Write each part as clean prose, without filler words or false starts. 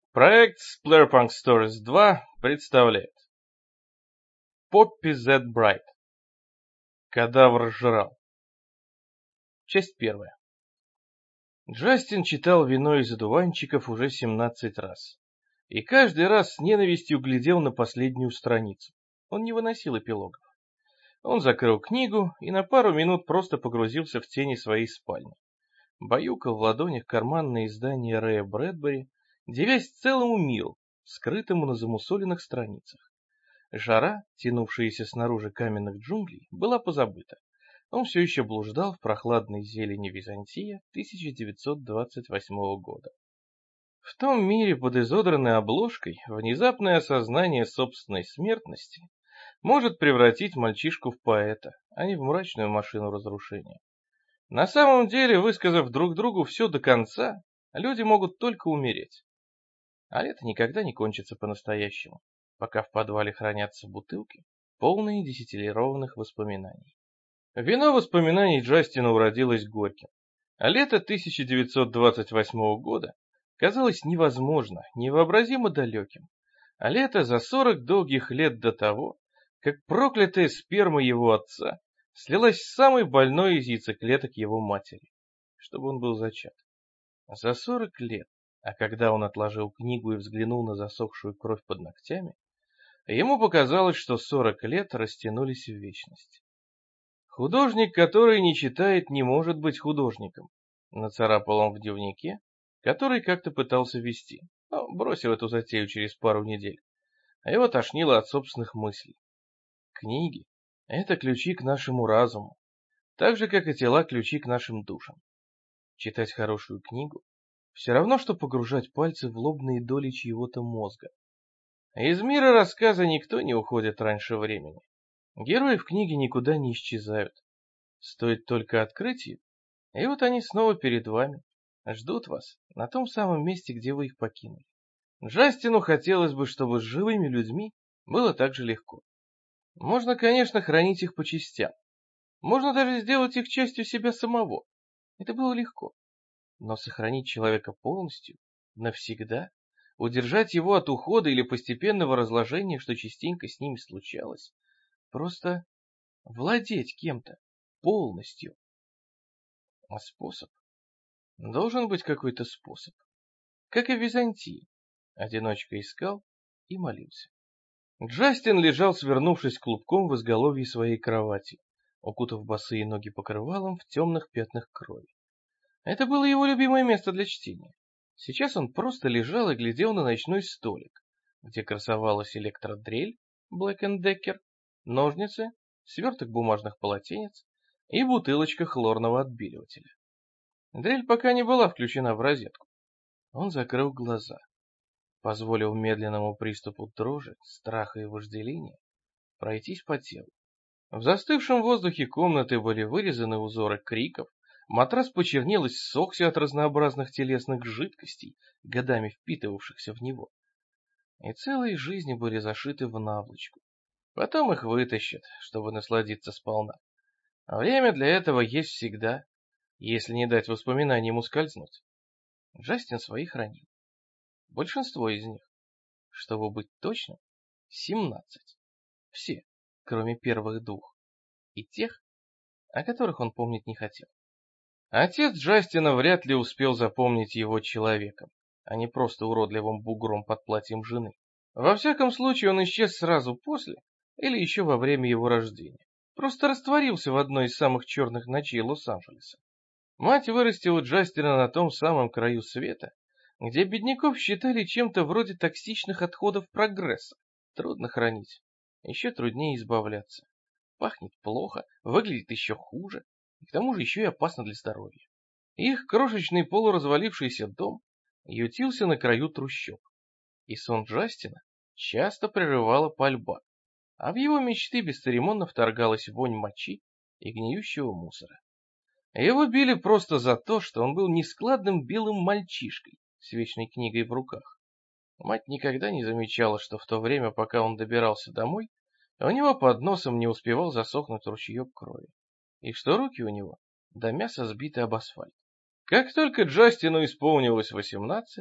Проект Splarpunk Stories 2 представляет Poppy Z. Bright. Кадавр жрал. Часть первая. Джастин читал «Вино из одуванчиков» уже 17 раз. И каждый раз с ненавистью глядел на последнюю страницу. Он не выносил эпилогов. Он закрыл книгу и на пару минут просто погрузился в тени своей спальни. Баюкал в ладонях карманное издание Рэя Брэдбери, дивясь целому миру, скрытому на замусоленных страницах. Жара, тянувшаяся снаружи каменных джунглей, была позабыта. Он все еще блуждал в прохладной зелени Византия 1928 года. В том мире под изодранной обложкой внезапное осознание собственной смертности может превратить мальчишку в поэта, а не в мрачную машину разрушения. На самом деле, высказав друг другу все до конца, люди могут только умереть. А лето никогда не кончится по-настоящему, пока в подвале хранятся бутылки, полные десятилетних воспоминаний. Вино воспоминаний Джастина уродилось горьким, а лето 1928 года казалось невозможно, невообразимо далеким, а лето за 40 долгих лет до того, как проклятая сперма его отца слилась с самой больной из яйцеклеток его матери, чтобы он был зачат. За 40 лет, а когда он отложил книгу и взглянул на засохшую кровь под ногтями, ему показалось, что 40 лет растянулись в вечность. Художник, который не читает, не может быть художником, нацарапал он в дневнике, который как-то пытался вести, но бросил эту затею через пару недель, а его тошнило от собственных мыслей. Книги — это ключи к нашему разуму, так же, как и тела ключи к нашим душам. Читать хорошую книгу — все равно, что погружать пальцы в лобные доли чьего-то мозга. Из мира рассказа никто не уходит раньше времени. Герои в книге никуда не исчезают. Стоит только открыть ее, и вот они снова перед вами, ждут вас на том самом месте, где вы их покинули. Джастину хотелось бы, чтобы с живыми людьми было так же легко. Можно, конечно, хранить их по частям. Можно даже сделать их частью себя самого. Это было легко. Но сохранить человека полностью, навсегда, удержать его от ухода или постепенного разложения, что частенько с ними случалось, просто владеть кем-то полностью. А способ? Должен быть какой-то способ. Как и в Византии. Одиночка искал и молился. Джастин лежал, свернувшись клубком в изголовье своей кровати, укутав босые ноги покрывалом в темных пятнах крови. Это было его любимое место для чтения. Сейчас он просто лежал и глядел на ночной столик, где красовалась электродрель, Black & Decker, ножницы, сверток бумажных полотенец и бутылочка хлорного отбеливателя. Дрель пока не была включена в розетку. Он закрыл глаза, позволил медленному приступу дрожи, страха и вожделения пройтись по телу. В застывшем воздухе комнаты были вырезаны узоры криков, матрас почернел и ссохся от разнообразных телесных жидкостей, годами впитывавшихся в него. И целые жизни были зашиты в наволочку. Потом их вытащат, чтобы насладиться сполна. А время для этого есть всегда, если не дать воспоминаниям ускользнуть. Джастин свои хранил. Большинство из них. Чтобы быть точным, 17. Все, кроме первых двух. И тех, о которых он помнить не хотел. Отец Джастина вряд ли успел запомнить его человеком, а не просто уродливым бугром под платьем жены. Во всяком случае, он исчез сразу после или еще во время его рождения. Просто растворился в одной из самых черных ночей Лос-Анджелеса. Мать вырастила Джастина на том самом краю света, где бедняков считали чем-то вроде токсичных отходов прогресса. Трудно хранить, еще труднее избавляться. Пахнет плохо, выглядит еще хуже, и к тому же еще и опасно для здоровья. Их крошечный полуразвалившийся дом ютился на краю трущоб, и сон Джастина часто прерывала пальба, а в его мечты бесцеремонно вторгалась вонь мочи и гниющего мусора. Его били просто за то, что он был нескладным белым мальчишкой с вечной книгой в руках. Мать никогда не замечала, что в то время, пока он добирался домой, у него под носом не успевал засохнуть ручеек крови, и что руки у него до мяса сбиты об асфальт. Как только Джастину исполнилось 18,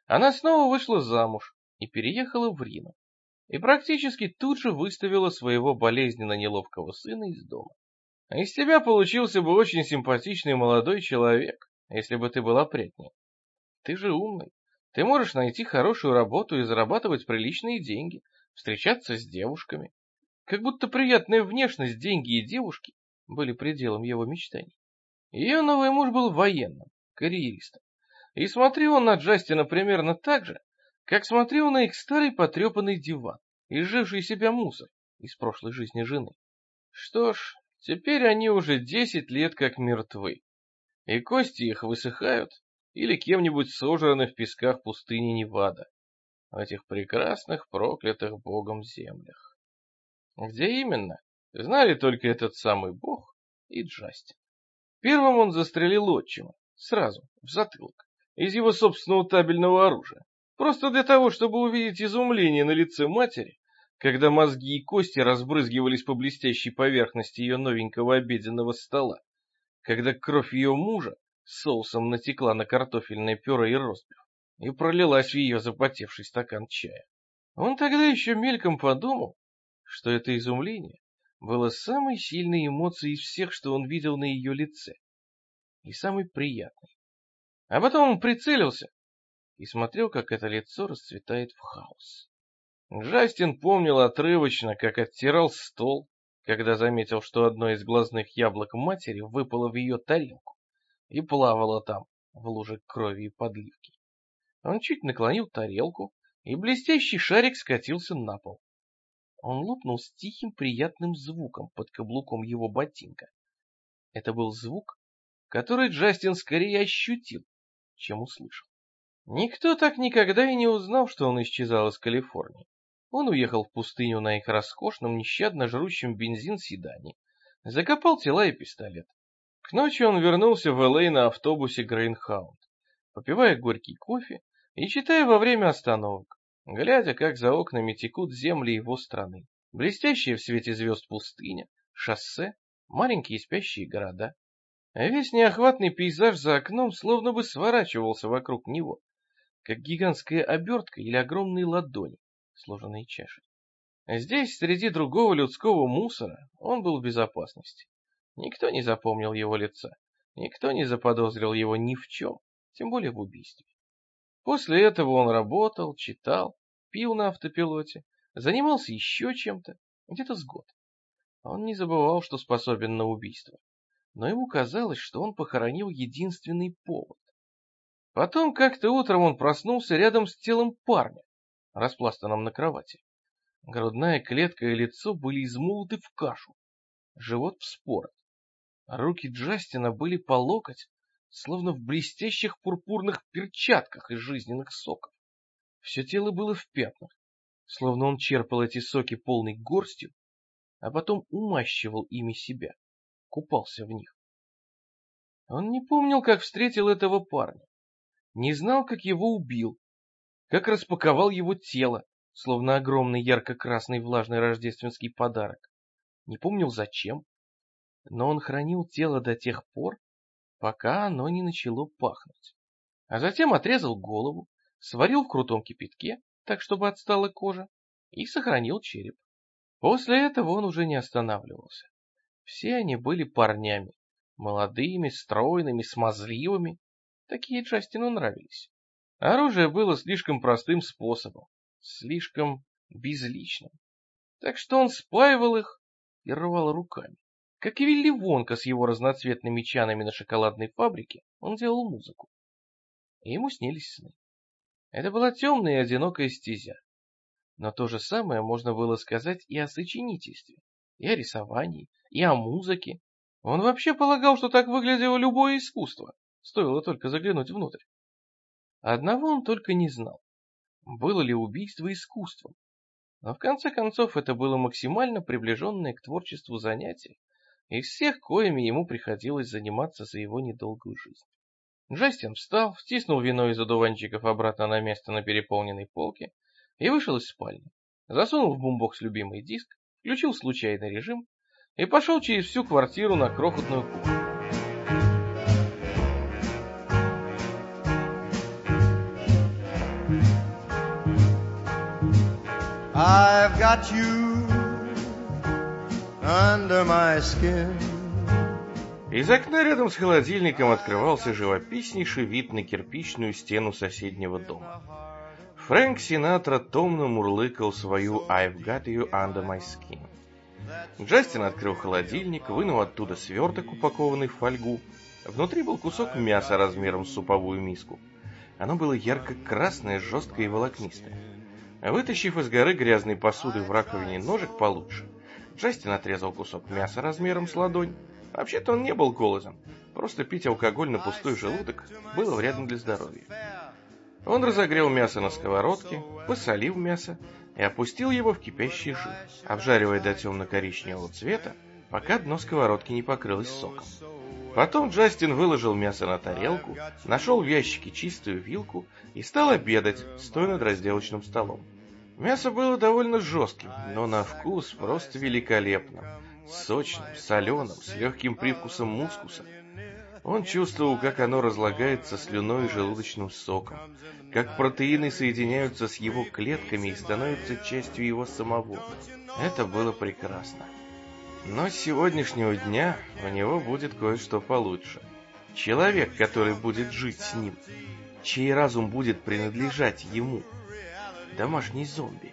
Она снова вышла замуж и переехала в Рино. И практически тут же выставила своего болезненно неловкого сына из дома. А из тебя получился бы очень симпатичный молодой человек, если бы ты был опрятнее. Ты же умный. Ты можешь найти хорошую работу и зарабатывать приличные деньги, встречаться с девушками. Как будто приятная внешность, деньги и девушки были пределом его мечтаний. Ее новый муж был военным, карьеристом. И смотрел он на Джастина примерно так же, как смотрел на их старый потрепанный диван, изживший себя мусор из прошлой жизни жены. Что ж, теперь они уже 10 лет как мертвы, и кости их высыхают или кем-нибудь сожраны в песках пустыни Невада, в этих прекрасных, проклятых Богом землях. Где именно, знали только этот самый Бог и Джастин. Первым он застрелил отчима, сразу, в затылок, из его собственного табельного оружия, просто для того, чтобы увидеть изумление на лице матери, когда мозги и кости разбрызгивались по блестящей поверхности ее новенького обеденного стола, когда кровь ее мужа соусом натекла на картофельное пюре и ростбиф и пролилась в ее запотевший стакан чая. Он тогда еще мельком подумал, что это изумление было самой сильной эмоцией из всех, что он видел на ее лице, и самой приятной. А потом он прицелился и смотрел, как это лицо расцветает в хаос. Джастин помнил отрывочно, как оттирал стол, когда заметил, что одно из глазных яблок матери выпало в ее тарелку и плавало там, в луже крови и подливки. Он чуть наклонил тарелку, и блестящий шарик скатился на пол. Он лопнул с тихим приятным звуком под каблуком его ботинка. Это был звук, который Джастин скорее ощутил, чем услышал. Никто так никогда и не узнал, что он исчезал из Калифорнии. Он уехал в пустыню на их роскошном, нещадно жрущем бензин седане, закопал тела и пистолет. К ночи он вернулся в Л.А. на автобусе Грейнхаунд, попивая горький кофе и читая во время остановок, глядя, как за окнами текут земли его страны, блестящие в свете звезд пустыня, шоссе, маленькие спящие города. А весь неохватный пейзаж за окном словно бы сворачивался вокруг него, как гигантская обертка или огромные ладони, сложенные чашей. Здесь, среди другого людского мусора, он был в безопасности. Никто не запомнил его лица, никто не заподозрил его ни в чем, тем более в убийстве. После этого он работал, читал, пил на автопилоте, занимался еще чем-то, где-то с год. Он не забывал, что способен на убийство, но ему казалось, что он похоронил единственный повод. Потом как-то утром он проснулся рядом с телом парня, распластанным на кровати. Грудная клетка и лицо были измолоты в кашу, живот вспорот. Руки Джастина были по локоть, словно в блестящих пурпурных перчатках из жизненных соков. Все тело было в пятнах, словно он черпал эти соки полной горстью, а потом умащивал ими себя, купался в них. Он не помнил, как встретил этого парня, не знал, как его убил, как распаковал его тело, словно огромный ярко-красный влажный рождественский подарок. Не помнил зачем, но он хранил тело до тех пор, пока оно не начало пахнуть. А затем отрезал голову, сварил в крутом кипятке, так чтобы отстала кожа, и сохранил череп. После этого он уже не останавливался. Все они были парнями, молодыми, стройными, смазливыми. Такие Джастину нравились. Оружие было слишком простым способом, слишком безличным. Так что он спаивал их и рвал руками. Как и Вилли Вонка с его разноцветными чанами на шоколадной фабрике, он делал музыку. И ему снились сны. Это была темная и одинокая стезя. Но то же самое можно было сказать и о сочинительстве, и о рисовании, и о музыке. Он вообще полагал, что так выглядело любое искусство, стоило только заглянуть внутрь. Одного он только не знал. Было ли убийство искусством? Но в конце концов это было максимально приближенное к творчеству занятие из всех, коими ему приходилось заниматься за его недолгую жизнь. Джастин встал, втиснул вино из одуванчиков обратно на место на переполненной полке и вышел из спальни. Засунул в бумбокс любимый диск, включил случайный режим и пошел через всю квартиру на крохотную кухню. I've got you under my skin. Из окна рядом с холодильником открывался живописнейший вид на кирпичную стену соседнего дома. Фрэнк Синатра томно мурлыкал свою «I've got you under my skin». Джастин открыл холодильник, вынул оттуда сверток, упакованный в фольгу. Внутри был кусок мяса размером с суповую миску. Оно было ярко-красное, жесткое и волокнистое. Вытащив из горы грязной посуды в раковине ножик получше, Джастин отрезал кусок мяса размером с ладонь. Вообще-то он не был голоден, просто пить алкоголь на пустой желудок было вредно для здоровья. Он разогрел мясо на сковородке, посолил мясо и опустил его в кипящий жир, обжаривая до темно-коричневого цвета, пока дно сковородки не покрылось соком. Потом Джастин выложил мясо на тарелку, нашел в ящике чистую вилку и стал обедать, стоя над разделочным столом. Мясо было довольно жестким, но на вкус просто великолепным. Сочным, соленым, с легким привкусом мускуса. Он чувствовал, как оно разлагается слюной и желудочным соком, как протеины соединяются с его клетками и становятся частью его самого. Это было прекрасно. Но с сегодняшнего дня у него будет кое-что получше. Человек, который будет жить с ним, чей разум будет принадлежать ему. Домашний зомби.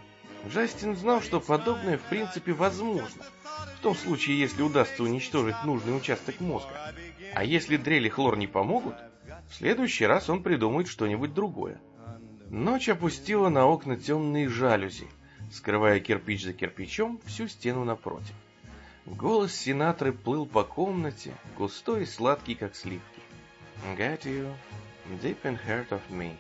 Джастин знал, что подобное в принципе возможно. В том случае, если удастся уничтожить нужный участок мозга. А если дрель и хлор не помогут, в следующий раз он придумает что-нибудь другое. Ночь опустила на окна темные жалюзи, скрывая кирпич за кирпичом всю стену напротив. Голос Синатры плыл по комнате, густой и сладкий, как сливки. Got you deep in heart of me.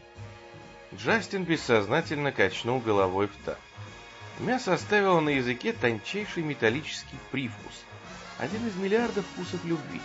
Джастин бессознательно качнул головой в такт. Мясо оставило на языке тончайший металлический привкус. Один из миллиардов вкусов любви.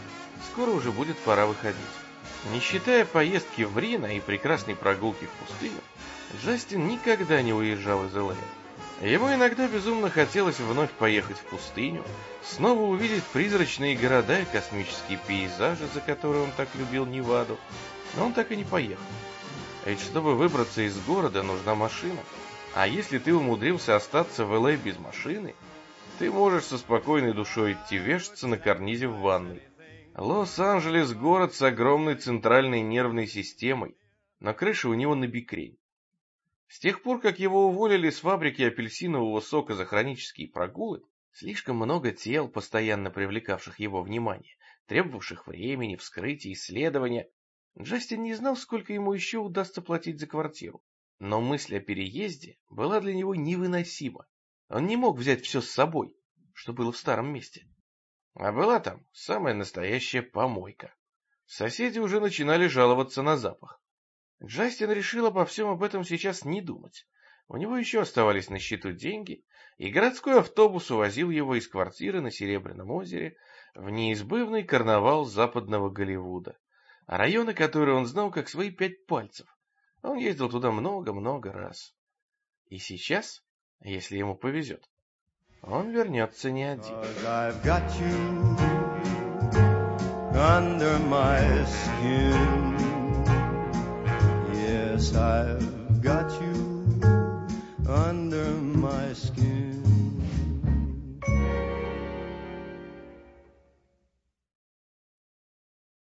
Скоро уже будет пора выходить. Не считая поездки в Рино и прекрасной прогулки в пустыню, Джастин никогда не уезжал из Л.А. Ему иногда безумно хотелось вновь поехать в пустыню, снова увидеть призрачные города и космические пейзажи, за которые он так любил Неваду, но он так и не поехал. Ведь чтобы выбраться из города, нужна машина. А если ты умудрился остаться в Л.А. без машины, ты можешь со спокойной душой идти вешаться на карнизе в ванной. Лос-Анджелес — город с огромной центральной нервной системой, на крыше у него набекрень. С тех пор, как его уволили с фабрики апельсинового сока за хронические прогулы, слишком много тел, постоянно привлекавших его внимание, требовавших времени, вскрытия, исследования. Джастин не знал, сколько ему еще удастся платить за квартиру. Но мысль о переезде была для него невыносима. Он не мог взять все с собой, что было в старом месте. А была там самая настоящая помойка. Соседи уже начинали жаловаться на запах. Джастин решил обо всем об этом сейчас не думать. У него еще оставались на счету деньги, и городской автобус увозил его из квартиры на Серебряном озере в неизбывный карнавал западного Голливуда, районы, которые он знал как свои 5 пальцев. Он ездил туда много-много раз. И сейчас, если ему повезет, он вернется не один. I've got you under my skin. Yes, I've